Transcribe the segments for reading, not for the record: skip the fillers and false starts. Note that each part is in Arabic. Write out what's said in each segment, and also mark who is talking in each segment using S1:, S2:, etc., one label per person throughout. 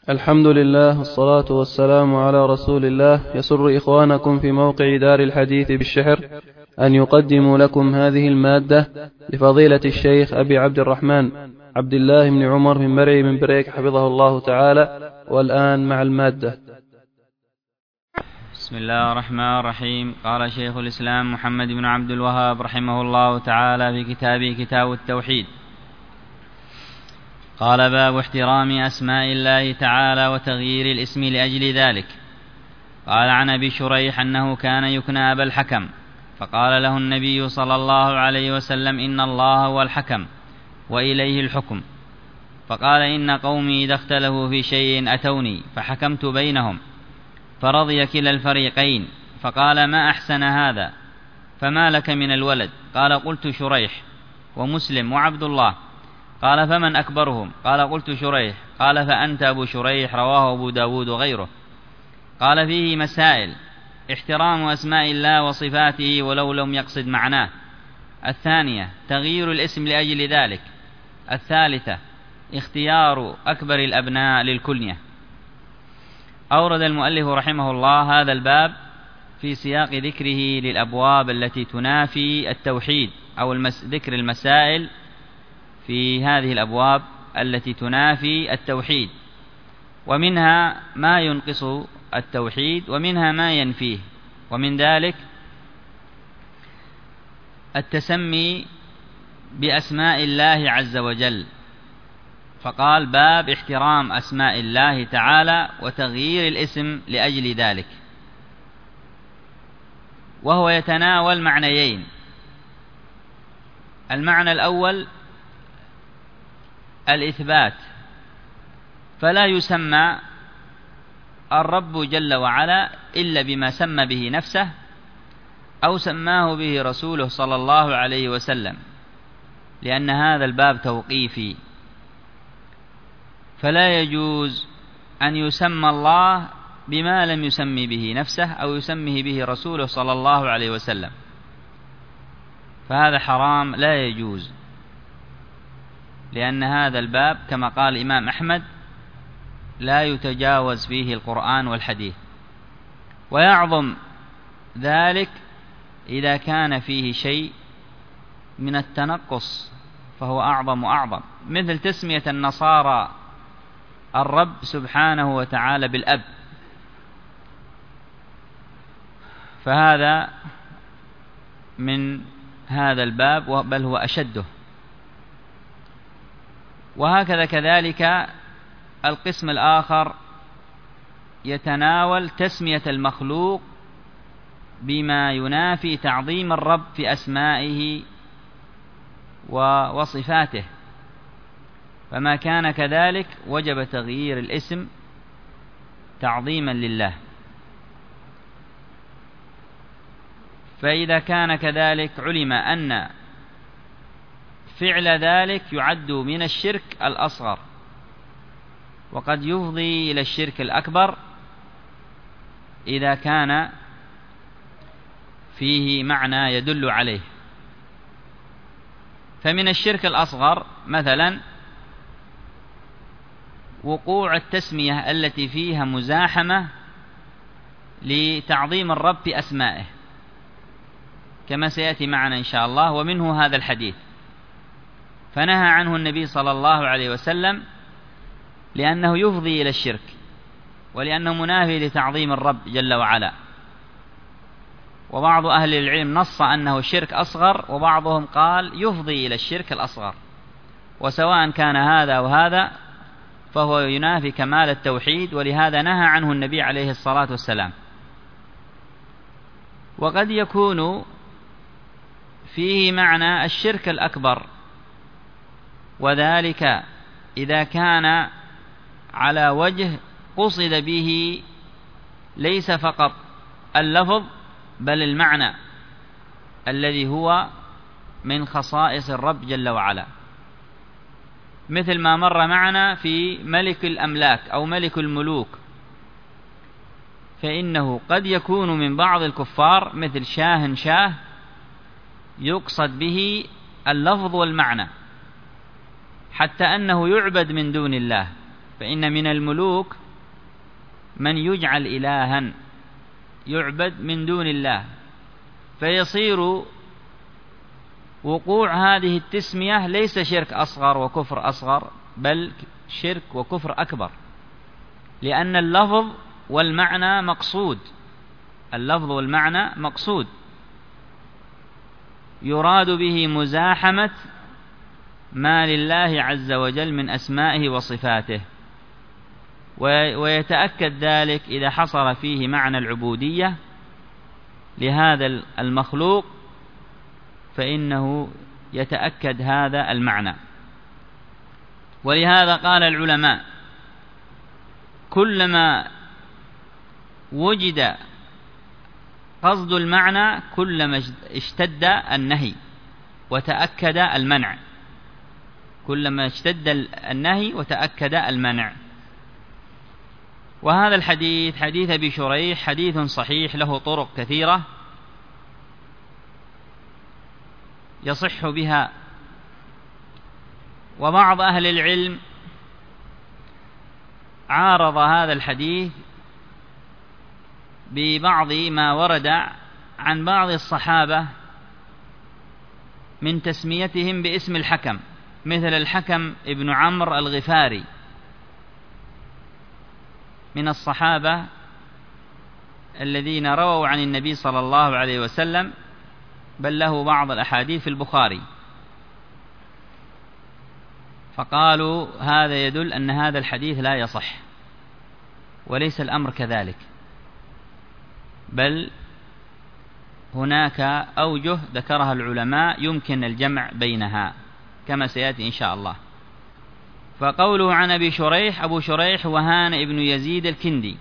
S1: الحمد لله والصلاة والسلام على رسول الله. يسر إخوانكم في موقع دار الحديث بالشحر أن يقدموا لكم هذه المادة لفضيلة الشيخ أبي عبد الرحمن عبد الله بن عمر من مرعي من بريك حفظه الله تعالى. والآن مع المادة.
S2: بسم الله الرحمن الرحيم. قال شيخ الإسلام محمد بن عبد الوهاب رحمه الله تعالى في كتابه كتاب التوحيد: قال: باب احترام أسماء الله تعالى وتغيير الاسم لأجل ذلك. قال عن أبي شريح أنه كان يكنى أبا الحكم، فقال له النبي صلى الله عليه وسلم: إن الله هو الحكم وإليه الحكم. فقال: إن قومي إذا اختلفوا في شيء أتوني فحكمت بينهم فرضي كلا الفريقين. فقال: ما أحسن هذا، فما لك من الولد؟ قال: قلت شريح ومسلم وعبد الله. قال: فمن أكبرهم؟ قال: قلت شريح. قال: فأنت أبو شريح. رواه أبو داود وغيره. قال: فيه مسائل: احترام أسماء الله وصفاته ولو لم يقصد معناه. الثانية: تغيير الاسم لأجل ذلك. الثالثة: اختيار أكبر الأبناء للكنية. أورد المؤلف رحمه الله هذا الباب في سياق ذكره للأبواب التي تنافي التوحيد، أو ذكر المسائل في هذه الأبواب التي تنافي التوحيد، ومنها ما ينقص التوحيد ومنها ما ينفيه. ومن ذلك التسمي بأسماء الله عز وجل، فقال: باب احترام أسماء الله تعالى وتغيير الاسم لأجل ذلك. وهو يتناول معنيين: المعنى الأول الإثبات، فلا يسمى الرب جل وعلا إلا بما سمى به نفسه أو سماه به رسوله صلى الله عليه وسلم، لأن هذا الباب توقيفي، فلا يجوز أن يسمى الله بما لم يسمي به نفسه أو يسميه به رسوله صلى الله عليه وسلم، فهذا حرام لا يجوز، لأن هذا الباب كما قال الإمام أحمد لا يتجاوز فيه القرآن والحديث. ويعظم ذلك إذا كان فيه شيء من التنقص، فهو أعظم وأعظم، مثل تسمية النصارى الرب سبحانه وتعالى بالأب، فهذا من هذا الباب، بل هو أشده. وهكذا كذلك القسم الآخر يتناول تسمية المخلوق بما ينافي تعظيم الرب في أسمائه وصفاته، فما كان كذلك وجب تغيير الاسم تعظيما لله. فإذا كان كذلك علم أن فعل ذلك يعد من الشرك الأصغر، وقد يفضي إلى الشرك الأكبر إذا كان فيه معنى يدل عليه. فمن الشرك الأصغر مثلا وقوع التسمية التي فيها مزاحمة لتعظيم الرب في أسمائه، كما سيأتي معنا إن شاء الله، ومنه هذا الحديث، فنهى عنه النبي صلى الله عليه وسلم لأنه يفضي إلى الشرك، ولأنه منافي لتعظيم الرب جل وعلا. وبعض أهل العلم نص أنه شرك أصغر، وبعضهم قال يفضي إلى الشرك الأصغر، وسواء كان هذا وهذا فهو ينافي كمال التوحيد، ولهذا نهى عنه النبي عليه الصلاة والسلام. وقد يكون فيه معنى الشرك الأكبر، وذلك إذا كان على وجه قصد به ليس فقط اللفظ بل المعنى الذي هو من خصائص الرب جل وعلا، مثل ما مر معنا في ملك الأملاك أو ملك الملوك، فإنه قد يكون من بعض الكفار مثل شاه يقصد به اللفظ والمعنى، حتى أنه يعبد من دون الله، فإن من الملوك من يجعل إلها يعبد من دون الله، فيصير وقوع هذه التسمية ليس شرك أصغر وكفر أصغر، بل شرك وكفر أكبر، لأن اللفظ والمعنى مقصود، اللفظ والمعنى مقصود يراد به مزاحمة ما لله عز وجل من أسمائه وصفاته، ويتأكد ذلك إذا حصل فيه معنى العبودية لهذا المخلوق، فإنه يتأكد هذا المعنى. ولهذا قال العلماء: كلما وجد قصد المعنى كلما اشتد النهي وتأكد المنع، كلما اشتد النهي وتأكد المنع. وهذا الحديث حديث أبي شريح حديث صحيح له طرق كثيرة يصح بها، وبعض أهل العلم عارض هذا الحديث ببعض ما ورد عن بعض الصحابة من تسميتهم باسم الحكم، مثل الحكم ابن عمرو الغفاري من الصحابة الذين رووا عن النبي صلى الله عليه وسلم، بل له بعض الأحاديث في البخاري، فقالوا هذا يدل أن هذا الحديث لا يصح، وليس الأمر كذلك، بل هناك أوجه ذكرها العلماء يمكن الجمع بينها كما سيأتي إن شاء الله. فقوله عن أبي شريح: أبو شريح وهان ابن يزيد الكندي،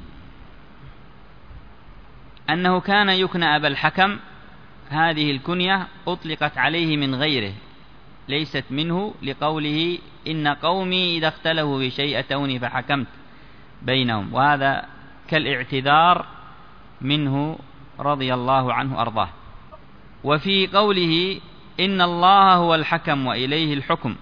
S2: أنه كان يكنى أبا الحكم، هذه الكنية أطلقت عليه من غيره ليست منه، لقوله: إن قومي إذا اختلفوا في شيء أتوني فحكمت بينهم، وهذا كالاعتذار منه رضي الله عنه أرضاه. وفي قوله: إن الله هو الحكم وإليه الحكم،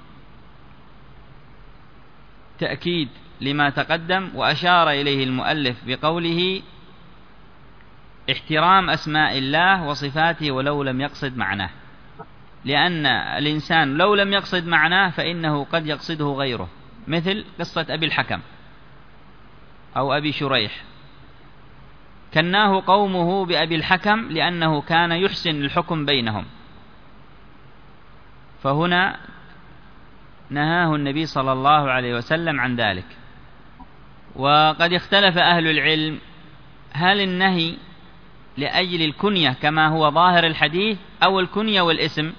S2: تأكيد لما تقدم، وأشار إليه المؤلف بقوله: احترام أسماء الله وصفاته ولو لم يقصد معناه، لأن الإنسان لو لم يقصد معناه فإنه قد يقصده غيره، مثل قصة أبي الحكم أو أبي شريح، كناه قومه بأبي الحكم لأنه كان يحسن الحكم بينهم، فهنا نهاه النبي صلى الله عليه وسلم عن ذلك. وقد اختلف أهل العلم هل النهي لأجل الكنية كما هو ظاهر الحديث أو الكنية والاسم،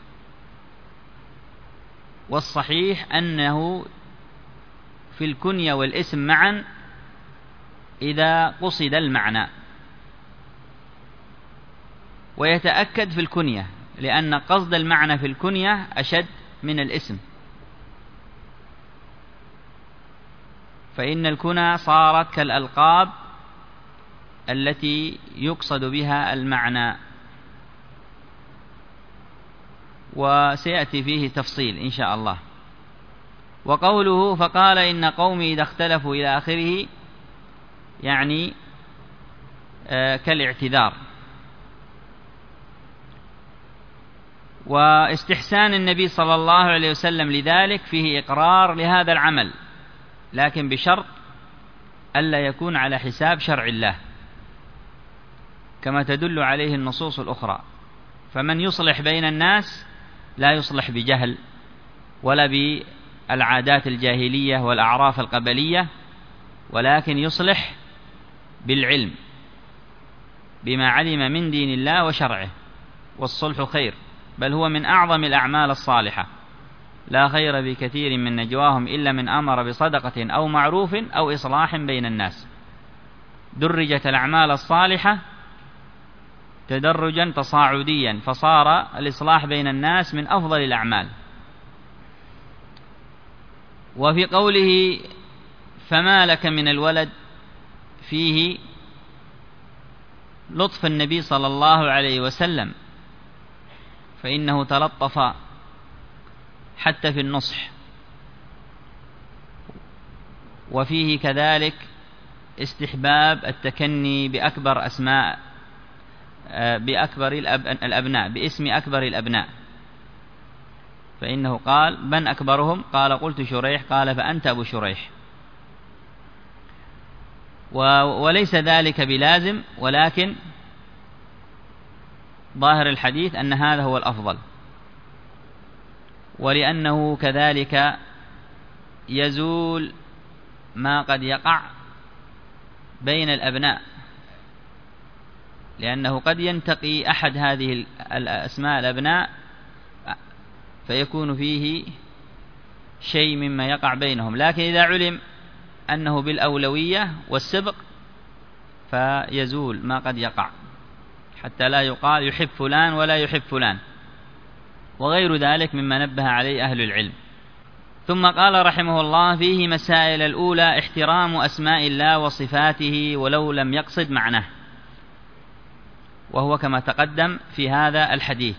S2: والصحيح أنه في الكنية والاسم معا إذا قصد المعنى، ويتأكد في الكنية لأن قصد المعنى في الكنية أشد من الاسم، فإن الكنى صارت كالألقاب التي يقصد بها المعنى، وسيأتي فيه تفصيل إن شاء الله. وقوله: فقال إن قومي إذا اختلفوا إلى آخره، يعني كالاعتذار. واستحسان النبي صلى الله عليه وسلم لذلك فيه إقرار لهذا العمل، لكن بشرط ألا يكون على حساب شرع الله كما تدل عليه النصوص الأخرى. فمن يصلح بين الناس لا يصلح بجهل ولا بالعادات الجاهلية والأعراف القبلية، ولكن يصلح بالعلم بما علم من دين الله وشرعه، والصلح خير، بل هو من أعظم الأعمال الصالحة. لا خير بكثير من نجواهم إلا من أمر بصدقة أو معروف أو إصلاح بين الناس. درجت الأعمال الصالحة تدرجا تصاعديا، فصار الإصلاح بين الناس من أفضل الأعمال. وفي قوله: فما لك من الولد، فيه لطف النبي صلى الله عليه وسلم، فإنه تلطف حتى في النصح، وفيه كذلك استحباب التكني بأكبر أسماء بأكبر الأبناء باسم أكبر الأبناء، فإنه قال: من أكبرهم؟ قال: قلت شريح. قال: فأنت أبو شريح. وليس ذلك بلازم، ولكن ظاهر الحديث أن هذا هو الأفضل، ولأنه كذلك يزول ما قد يقع بين الأبناء، لأنه قد ينتقي أحد هذه الأسماء الأبناء فيكون فيه شيء مما يقع بينهم، لكن إذا علم أنه بالأولوية والسبق فيزول ما قد يقع، حتى لا يقال يحب فلان ولا يحب فلان، وغير ذلك مما نبه عليه أهل العلم. ثم قال رحمه الله: فيه مسائل. الأولى: احترام أسماء الله وصفاته ولو لم يقصد معناه، وهو كما تقدم في هذا الحديث.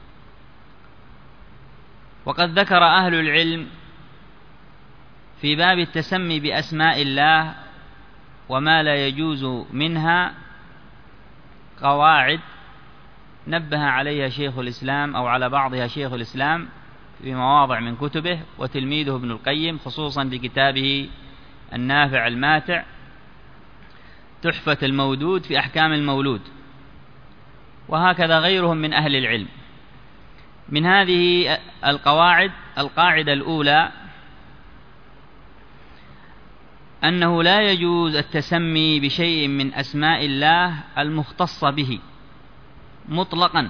S2: وقد ذكر أهل العلم في باب التسمي بأسماء الله وما لا يجوز منها قواعد نبه عليها شيخ الإسلام، أو على بعضها شيخ الإسلام في مواضع من كتبه، وتلميذه ابن القيم خصوصا في كتابه النافع الماتع تحفة المودود في أحكام المولود، وهكذا غيرهم من أهل العلم. من هذه القواعد: القاعدة الأولى أنه لا يجوز التسمي بشيء من أسماء الله المختصة به مطلقا،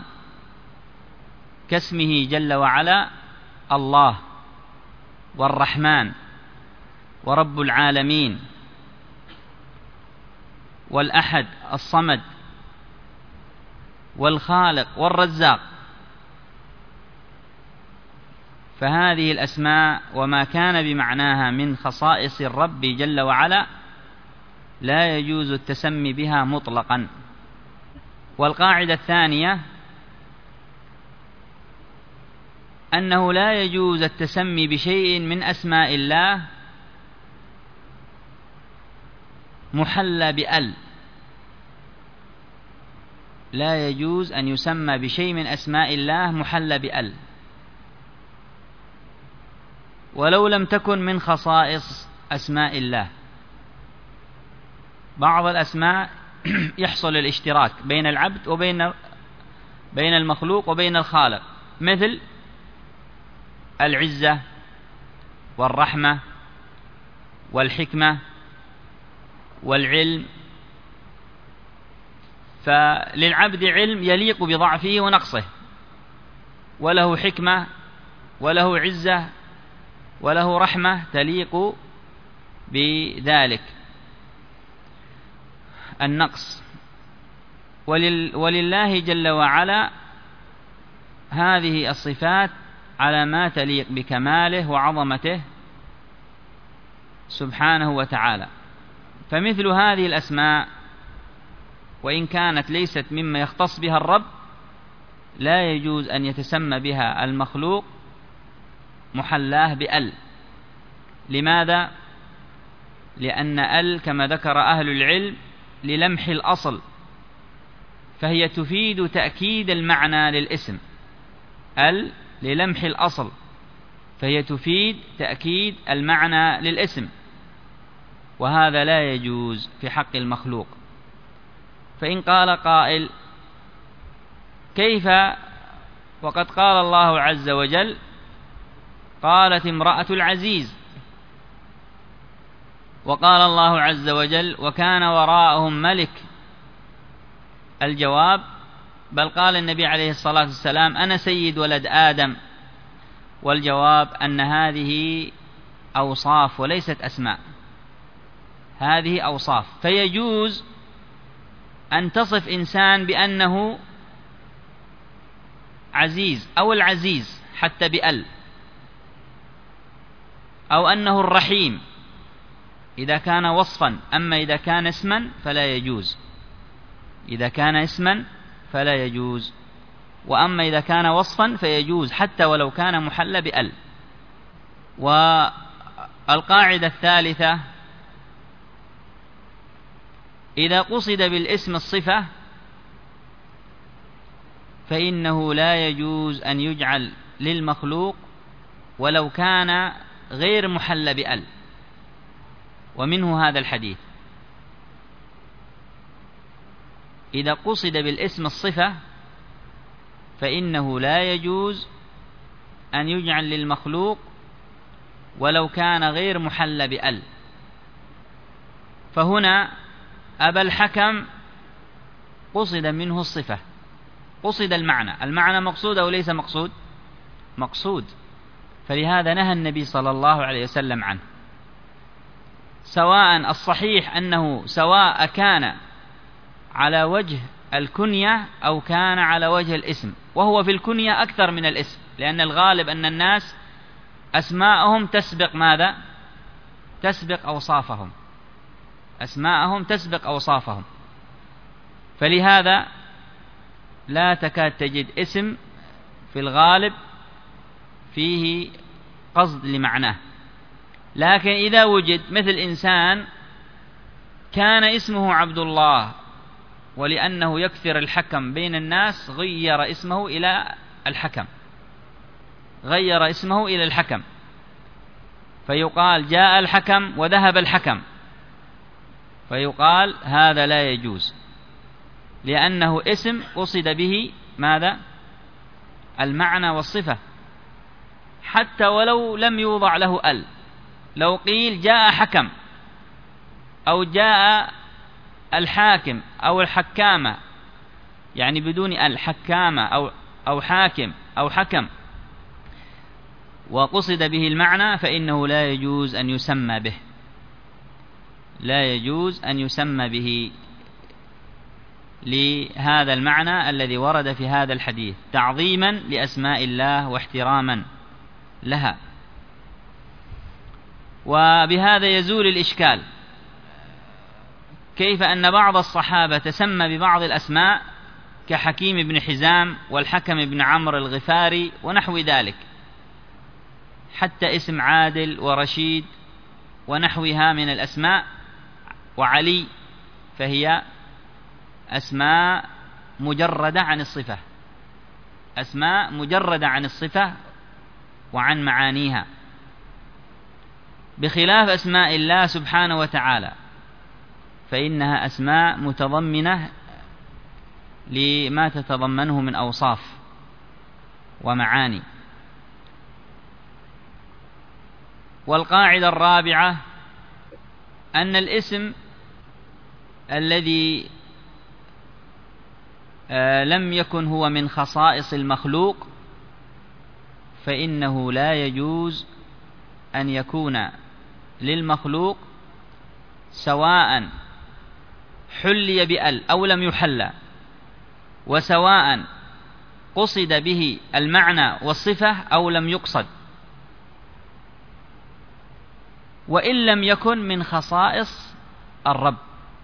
S2: كاسمه جل وعلا الله والرحمن ورب العالمين والأحد الصمد والخالق والرزاق. فهذه الأسماء وما كان بمعناها من خصائص الرب جل وعلا لا يجوز التسمي بها مطلقا. والقاعدة الثانية أنه لا يجوز التسمي بشيء من أسماء الله محلى بأل، لا يجوز أن يسمى بشيء من أسماء الله محلى بأل ولو لم تكن من خصائص أسماء الله. بعض الأسماء يحصل الاشتراك بين العبد وبين المخلوق وبين الخالق، مثل العزة والرحمة والحكمة والعلم. فللعبد علم يليق بضعفه ونقصه، وله حكمة وله عزة وله رحمة تليق بذلك النقص. ولله جل وعلا هذه الصفات على ما تليق بكماله وعظمته سبحانه وتعالى. فمثل هذه الأسماء وإن كانت ليست مما يختص بها الرب لا يجوز أن يتسمى بها المخلوق محلاه بأل. لماذا؟ لأن أل كما ذكر أهل العلم للمح الأصل، فهي تفيد تأكيد المعنى للاسم. أل للمح الأصل فهي تفيد تأكيد المعنى للاسم، وهذا لا يجوز في حق المخلوق. فإن قال قائل: كيف وقد قال الله عز وجل: قالت امرأة العزيز، وقال الله عز وجل: وكان وراءهم ملك. الجواب: بل قال النبي عليه الصلاة والسلام: أنا سيد ولد آدم. والجواب أن هذه أوصاف وليست أسماء، هذه أوصاف. فيجوز أن تصف إنسان بأنه عزيز أو العزيز حتى بأل، أو أنه الرحيم إذا كان وصفا. أما إذا كان اسما فلا يجوز، إذا كان اسما فلا يجوز، وأما إذا كان وصفا فيجوز حتى ولو كان محل بأل. والقاعدة الثالثة إذا قصد بالاسم الصفة فإنه لا يجوز أن يجعل للمخلوق ولو كان غير محل بأل، ومنه هذا الحديث. إذا قصد بالاسم الصفة فإنه لا يجوز أن يجعل للمخلوق ولو كان غير محل بأل. فهنا أبا الحكم قصد منه الصفة، قصد المعنى مقصود أو ليس مقصود؟ مقصود. فلهذا نهى النبي صلى الله عليه وسلم عنه. سواء الصحيح أنه سواء كان على وجه الكنية أو كان على وجه الاسم، وهو في الكنية أكثر من الاسم، لأن الغالب أن الناس أسماءهم تسبق ماذا؟ تسبق أوصافهم، أسماءهم تسبق أوصافهم. فلهذا لا تكاد تجد اسم في الغالب فيه قصد لمعناه. لكن إذا وجد مثل إنسان كان اسمه عبد الله، ولأنه يكثر الحكم بين الناس غير اسمه إلى الحكم، غير اسمه إلى الحكم، فيقال جاء الحكم وذهب الحكم، فيقال هذا لا يجوز، لأنه اسم قصد به ماذا؟ المعنى والصفة، حتى ولو لم يوضع له ال. لو قيل جاء حكم أو جاء الحاكم أو الحكامة، يعني بدون الحكامة أو حاكم أو حكم، وقصد به المعنى، فإنه لا يجوز أن يسمى به، لا يجوز أن يسمى به لهذا المعنى الذي ورد في هذا الحديث، تعظيما لأسماء الله واحتراما لها. وبهذا يزول الإشكال، كيف أن بعض الصحابة تسمى ببعض الأسماء كحكيم بن حزام والحكم بن عمرو الغفاري ونحو ذلك، حتى اسم عادل ورشيد ونحوها من الأسماء، وعلي، فهي أسماء مجردة عن الصفة، أسماء مجردة عن الصفة وعن معانيها، بخلاف أسماء الله سبحانه وتعالى، فإنها أسماء متضمنة لما تتضمنه من أوصاف ومعاني. والقاعدة الرابعة أن الاسم الذي لم يكن هو من خصائص المخلوق فإنه لا يجوز أن يكون للمخلوق، سواء حلي بأل أو لم يحلى، وسواء قصد به المعنى والصفة أو لم يقصد، وإن لم يكن من خصائص الرب،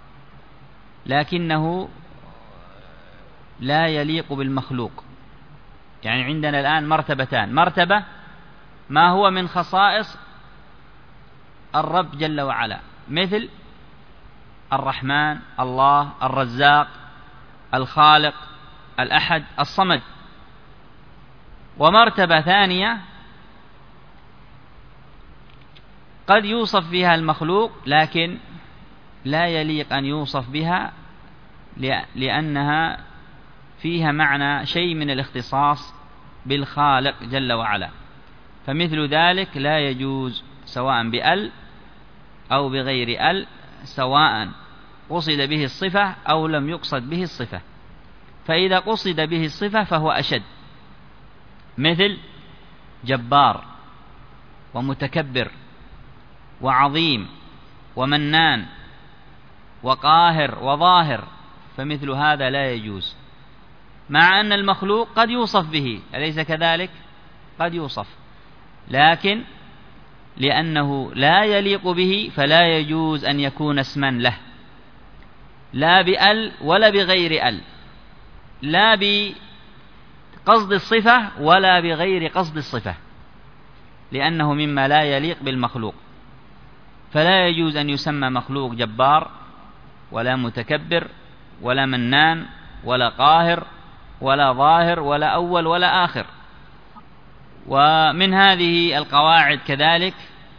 S2: لكنه لا يليق بالمخلوق. يعني عندنا الآن مرتبتان: مرتبة ما هو من خصائص الرب جل وعلا، مثل الرحمن، الله، الرزاق، الخالق، الأحد، الصمد. ومرتبة ثانية قد يوصف بها المخلوق لكن لا يليق أن يوصف بها، لأنها فيها معنى شيء من الاختصاص بالخالق جل وعلا، فمثل ذلك لا يجوز، سواء بأل أو بغير أل، سواء قصد به الصفة أو لم يقصد به الصفة. فإذا قصد به الصفة فهو أشد، مثل جبار ومتكبر وعظيم ومنان وقاهر وظاهر، فمثل هذا لا يجوز، مع أن المخلوق قد يوصف به، أليس كذلك؟ قد يوصف، لكن لأنه لا يليق به فلا يجوز أن يكون اسما له، لا بأل ولا بغير أل، لا بقصد الصفة ولا بغير قصد الصفة، لأنه مما لا يليق بالمخلوق. فلا يجوز أن يسمى مخلوق جبار ولا متكبر ولا منان ولا قاهر ولا ظاهر ولا أول ولا آخر. ومن هذه القواعد كذلك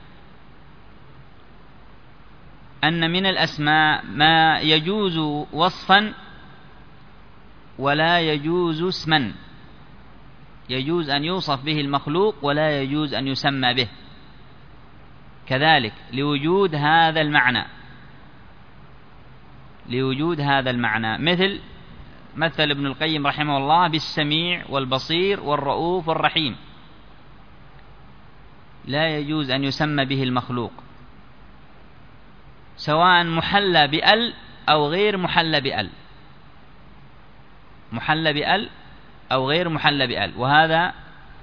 S2: أن من الأسماء ما يجوز وصفا ولا يجوز اسما، يجوز أن يوصف به المخلوق ولا يجوز أن يسمى به كذلك لوجود هذا المعنى، مثل ابن القيم رحمه الله بالسميع والبصير والرؤوف والرحيم، لا يجوز أن يسمى به المخلوق سواء محلى بأل أو غير محلى بأل، محلى بأل أو غير محلى بأل. وهذا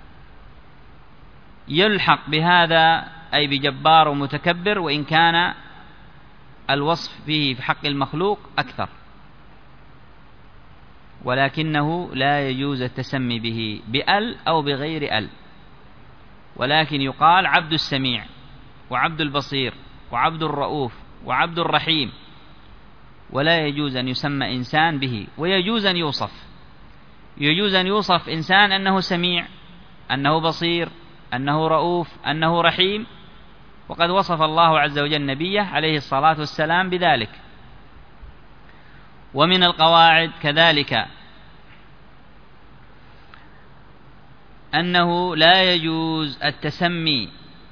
S2: يلحق بهذا أي بجبار ومتكبر، وإن كان الوصف فيه في حق المخلوق أكثر، ولكنه لا يجوز التسمي به بأل أو بغير أل، ولكن يقال عبد السميع وعبد البصير وعبد الرؤوف وعبد الرحيم، ولا يجوز أن يسمى إنسان به. ويجوز أن يوصف إنسان أنه سميع، أنه بصير، أنه رؤوف، أنه رحيم، وقد وصف الله عز وجل نبيه عليه الصلاة والسلام بذلك. ومن القواعد كذلك أنه لا يجوز التسمي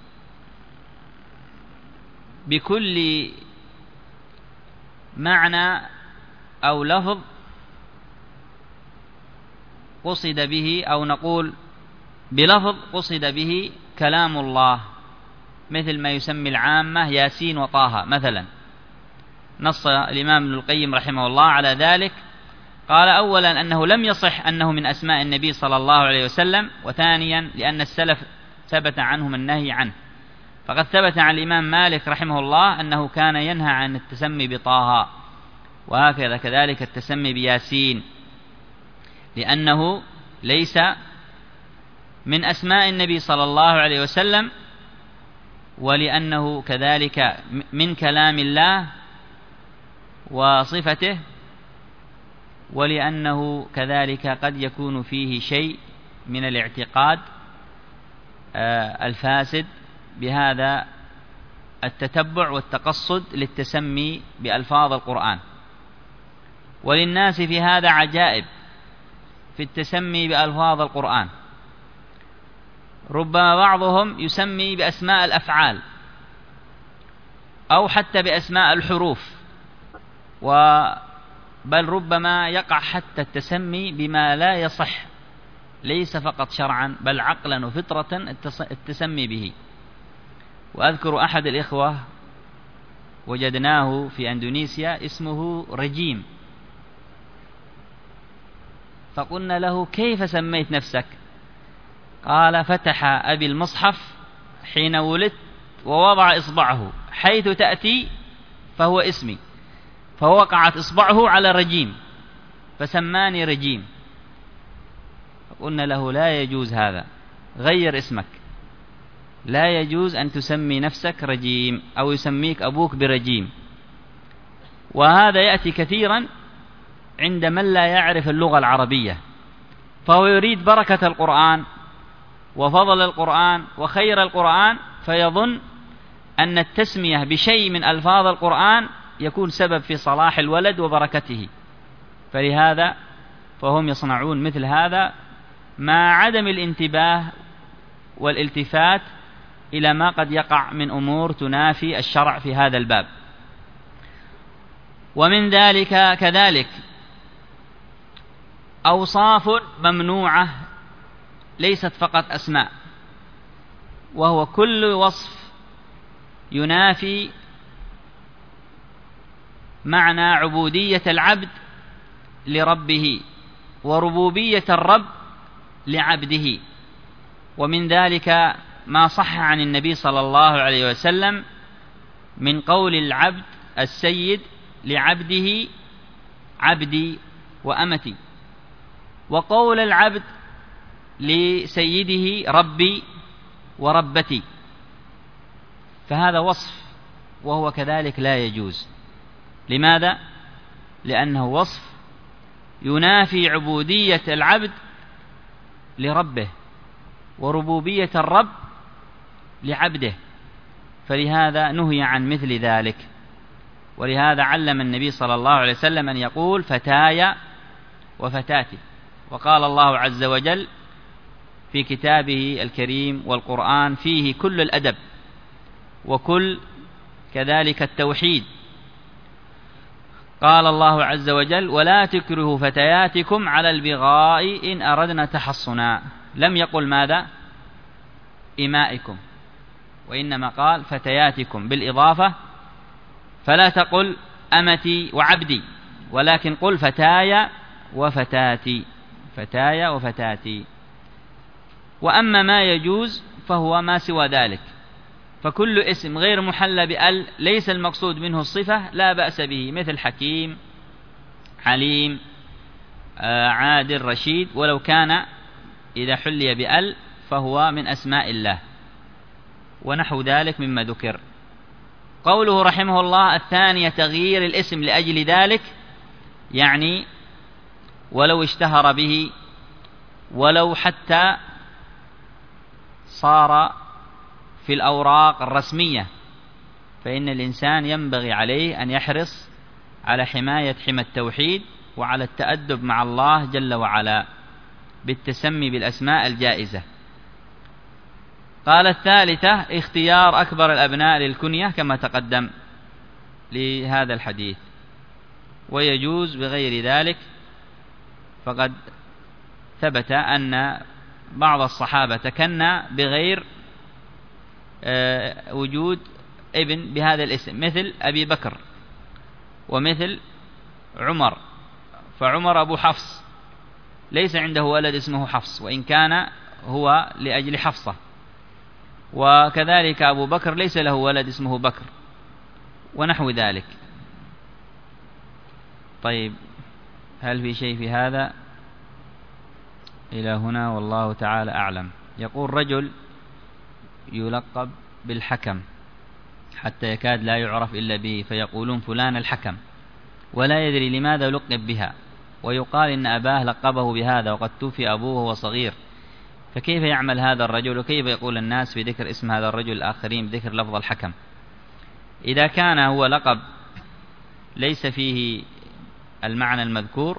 S2: بكل معنى أو لفظ قصد به، أو نقول بلفظ قصد به كلام الله، مثل ما يسمي العامة ياسين وطه مثلا. نص الإمام ابن القيم رحمه الله على ذلك، قال أولا أنه لم يصح أنه من أسماء النبي صلى الله عليه وسلم، وثانيا لأن السلف ثبت عنهم النهي عنه، فقد ثبت عن الإمام مالك رحمه الله أنه كان ينهى عن التسمي بطه، وهكذا كذلك التسمي بياسين، لأنه ليس من أسماء النبي صلى الله عليه وسلم، ولأنه كذلك من كلام الله وصفته، ولأنه كذلك قد يكون فيه شيء من الاعتقاد الفاسد بهذا التتبع والتقصد للتسمي بألفاظ القرآن. وللناس في هذا عجائب في التسمي بألفاظ القرآن، ربما بعضهم يسمي بأسماء الأفعال أو حتى بأسماء الحروف، بل ربما يقع حتى التسمي بما لا يصح، ليس فقط شرعا بل عقلا وفطرة التسمي به. وأذكر أحد الإخوة وجدناه في أندونيسيا اسمه رجيم، فقلنا له كيف سميت نفسك؟ قال فتح أبي المصحف حين ولدت ووضع إصبعه حيث تأتي فهو اسمي، فوقعت إصبعه على رجيم فسماني رجيم. فقلنا له لا يجوز هذا، غير اسمك، لا يجوز أن تسمي نفسك رجيم أو يسميك أبوك برجيم. وهذا يأتي كثيرا عند من لا يعرف اللغة العربية، فهو يريد بركة القرآن وفضل القرآن وخير القرآن، فيظن أن التسمية بشيء من ألفاظ القرآن يكون سبب في صلاح الولد وبركته، فلهذا فهم يصنعون مثل هذا مع عدم الانتباه والالتفات إلى ما قد يقع من أمور تنافي الشرع في هذا الباب. ومن ذلك كذلك أوصاف ممنوعة ليست فقط أسماء، وهو كل وصف ينافي معنى عبودية العبد لربه وربوبية الرب لعبده. ومن ذلك ما صح عن النبي صلى الله عليه وسلم من قول العبد السيد لعبده عبدي وأمتي، وقول العبد لسيده ربي وربتي، فهذا وصف وهو كذلك لا يجوز. لماذا؟ لأنه وصف ينافي عبودية العبد لربه وربوبية الرب لعبده، فلهذا نهي عن مثل ذلك. ولهذا علم النبي صلى الله عليه وسلم أن يقول فتاي وفتاتي. وقال الله عز وجل في كتابه الكريم والقرآن فيه كل الأدب وكل كذلك التوحيد. قال الله عز وجل ولا تكرهوا فتياتكم على البغاء إن أردنا تحصنا. لم يقل ماذا؟ إمائكم، وإنما قال فتياتكم بالإضافة، فلا تقل أمتي وعبدي، ولكن قل فتاي وفتاتي، فتاي وفتاتي. وأما ما يجوز فهو ما سوى ذلك، فكل اسم غير محلى بأل ليس المقصود منه الصفة لا بأس به، مثل حكيم، عليم، عادل، رشيد، ولو كان إذا حلي بأل فهو من أسماء الله، ونحو ذلك مما ذكر. قوله رحمه الله الثانية تغيير الاسم لأجل ذلك، يعني ولو اشتهر به، ولو حتى صار في الأوراق الرسمية، فإن الإنسان ينبغي عليه أن يحرص على حماية حمى التوحيد وعلى التأدب مع الله جل وعلا بالتسمي بالأسماء الجائزة. قال الثالثة اختيار أكبر الأبناء للكنية كما تقدم لهذا الحديث، ويجوز بغير ذلك، فقد ثبت أن بعض الصحابة تكنى بغير وجود ابن بهذا الاسم، مثل أبي بكر ومثل عمر، فعمر أبو حفص ليس عنده ولد اسمه حفص وإن كان هو لأجل حفصة، وكذلك أبو بكر ليس له ولد اسمه بكر، ونحو ذلك. طيب، هل في شيء في هذا؟ إلى هنا والله تعالى أعلم. يقول رجل يلقب بالحكم حتى يكاد لا يعرف إلا به، فيقولون فلان الحكم، ولا يدري لماذا لقب بها، ويقال إن أباه لقبه بهذا وقد توفي أبوه وهو صغير، فكيف يعمل هذا الرجل؟ وكيف يقول الناس بذكر اسم هذا الرجل الآخرين بذكر لفظ الحكم؟ إذا كان هو لقب ليس فيه المعنى المذكور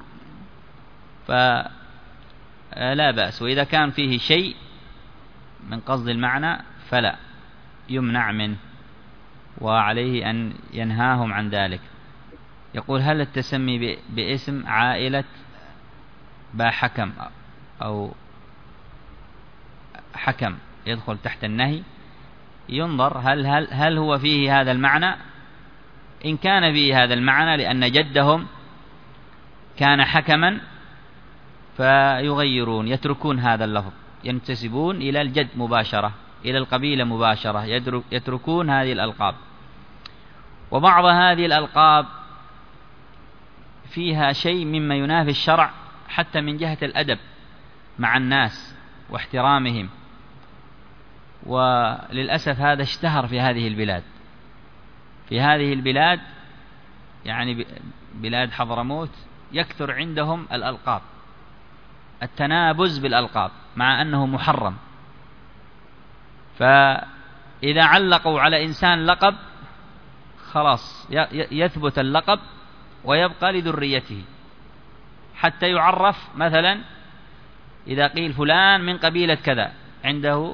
S2: فلا بأس، وإذا كان فيه شيء من قصد المعنى فلا يمنع منه، وعليه أن ينهاهم عن ذلك. يقول هل التسمي باسم عائلة حكم أو حكم يدخل تحت النهي؟ ينظر هل هو فيه هذا المعنى. إن كان فيه هذا المعنى لأن جدهم كان حكما فيغيرون، يتركون هذا اللفظ، ينتسبون إلى الجد مباشرة، إلى القبيلة مباشرة، يتركون هذه الألقاب. وبعض هذه الألقاب فيها شيء مما ينافي الشرع حتى من جهة الأدب مع الناس واحترامهم، وللأسف هذا اشتهر في هذه البلاد. في هذه البلاد يعني بلاد حضرموت يكثر عندهم الألقاب، التنابز بالألقاب مع أنه محرم. فإذا علقوا على إنسان لقب خلاص يثبت اللقب ويبقى لذريته، حتى يعرف مثلا إذا قيل فلان من قبيلة كذا عنده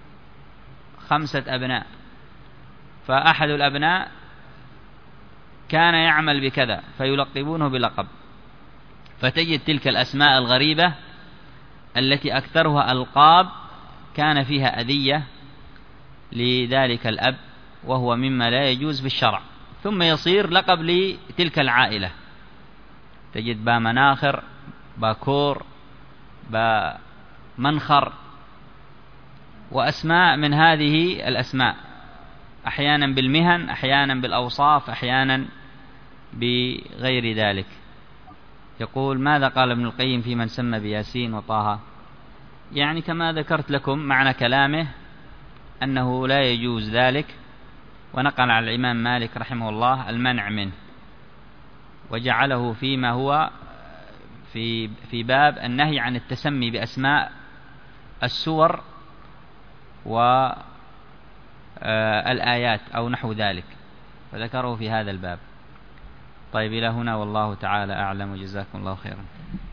S2: 5 أبناء، فأحد الأبناء كان يعمل بكذا فيلقبونه بلقب، فتجد تلك الأسماء الغريبة التي أكثرها ألقاب كان فيها أذية لذلك الأب، وهو مما لا يجوز بالشرع، ثم يصير لقب لتلك العائلة. تجد با مناخر، باكور، با منخر، وأسماء من هذه الأسماء، أحيانا بالمهن، أحيانا بالأوصاف، أحيانا بغير ذلك. يقول ماذا قال ابن القيم في من سمى بياسين وطه؟ يعني كما ذكرت لكم معنى كلامه أنه لا يجوز ذلك، ونقل على الإمام مالك رحمه الله المنع منه، وجعله فيما هو في باب النهي عن التسمي بأسماء السور والآيات أو نحو ذلك، فذكره في هذا الباب. طيب، إلى هنا والله تعالى أعلم، وجزاكم الله خيرا.